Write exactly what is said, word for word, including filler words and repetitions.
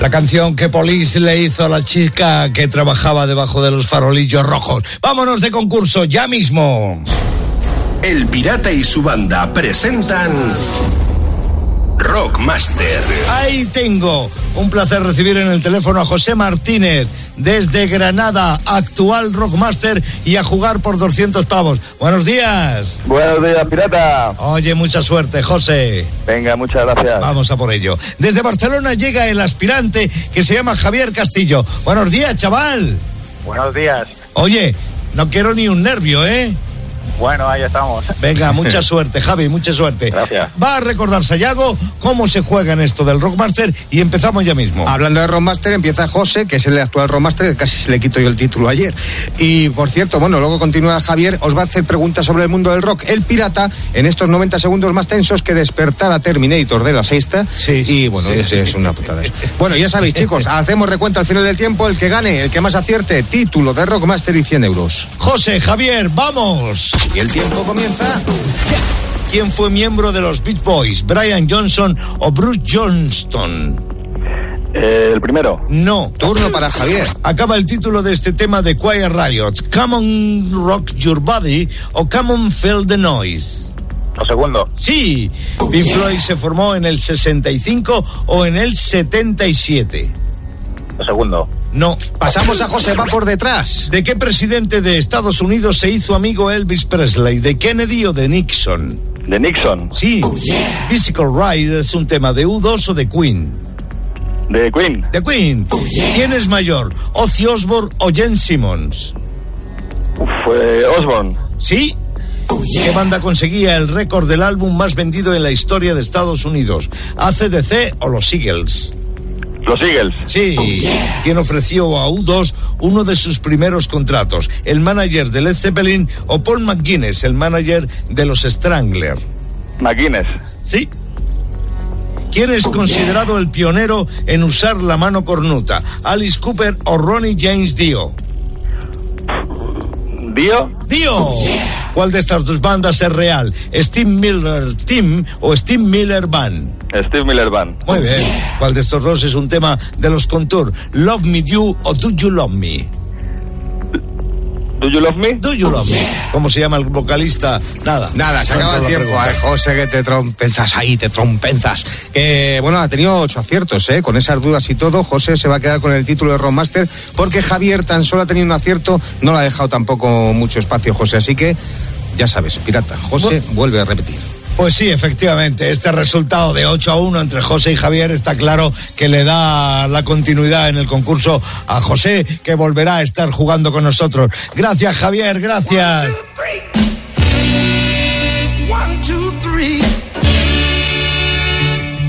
La canción que Police le hizo a la chica que trabajaba debajo de los farolillos rojos. Vámonos de concurso ya mismo. El Pirata y su banda presentan Rockmaster. Ahí tengo un placer recibir en el teléfono a José Martínez desde Granada, actual Rockmaster, y a jugar por doscientos pavos. Buenos días. Buenos días, Pirata. Oye, mucha suerte, José. Venga, muchas gracias. Vamos a por ello. Desde Barcelona llega el aspirante que se llama Javier Castillo. Buenos días, chaval. Buenos días. Oye, no quiero ni un nervio, ¿eh? Bueno, ahí estamos. Venga, mucha suerte, Javi, mucha suerte. Gracias. Va a recordar Sayago cómo se juega en esto del Rockmaster y empezamos ya mismo. Hablando de Rockmaster, empieza José, que es el actual Rockmaster, casi se le quito yo el título ayer. Y, por cierto, bueno, luego continúa Javier, os va a hacer preguntas sobre el mundo del rock. El Pirata, en estos noventa segundos más tensos que despertar a Terminator de la sexta. Sí, y, bueno, sí, es, sí. es una putada. Bueno, ya sabéis, chicos, hacemos recuento al final del tiempo. El que gane, el que más acierte, título de Rockmaster y cien euros. José, Javier, ¡vamos! Y el tiempo comienza ya. ¿Quién fue miembro de los Beach Boys? ¿Brian Johnson o Bruce Johnston? Eh, el primero. No. Turno para Javier. Acaba el título de este tema de Quiet Riot. Come on, rock your body o Come on, feel the noise. Lo segundo. Sí. Pink Floyd se formó en el sesenta y cinco o en el setenta y siete. Lo segundo. No. Pasamos a José, va por detrás. ¿De qué presidente de Estados Unidos se hizo amigo Elvis Presley? ¿De Kennedy o de Nixon? De Nixon. Sí. Physical Ride es un tema de U dos o de Queen. De Queen. De Queen. ¿Quién es mayor? ¿Ozzy Osbourne o Gene Simmons? Fue Osbourne. Sí. ¿Qué banda conseguía el récord del álbum más vendido en la historia de Estados Unidos? ¿A C D C o los Eagles? Los Eagles. Sí. ¿Quién ofreció a U dos uno de sus primeros contratos? ¿El manager de Led Zeppelin o Paul McGuinness, el manager de los Strangler? McGuinness. Sí. ¿Quién es considerado el pionero en usar la mano cornuta? ¿Alice Cooper o Ronnie James Dio? Dio. ¡Dio! ¿Cuál de estas dos bandas es real? ¿Steve Miller Team o Steve Miller Band? Steve Miller Band. Muy bien. ¿Cuál de estos dos es un tema de los Contour? ¿Love Me Do o Do You Love Me? ¿Do you love me? Do You Love Me. ¿Cómo se llama el vocalista? Nada. Nada, se No acaba te el lo tiempo. pregunto. Ay, José, que te trompenzas ahí, te trompenzas. Eh, bueno, ha tenido ocho aciertos, ¿eh? Con esas dudas y todo, José se va a quedar con el título de Rockmaster, porque Javier tan solo ha tenido un acierto, no le ha dejado tampoco mucho espacio, José. Así que, ya sabes, Pirata, José Bueno. vuelve a repetir. Pues sí, efectivamente, este resultado de ocho a uno entre José y Javier está claro que le da la continuidad en el concurso a José, que volverá a estar jugando con nosotros. Gracias, Javier, gracias.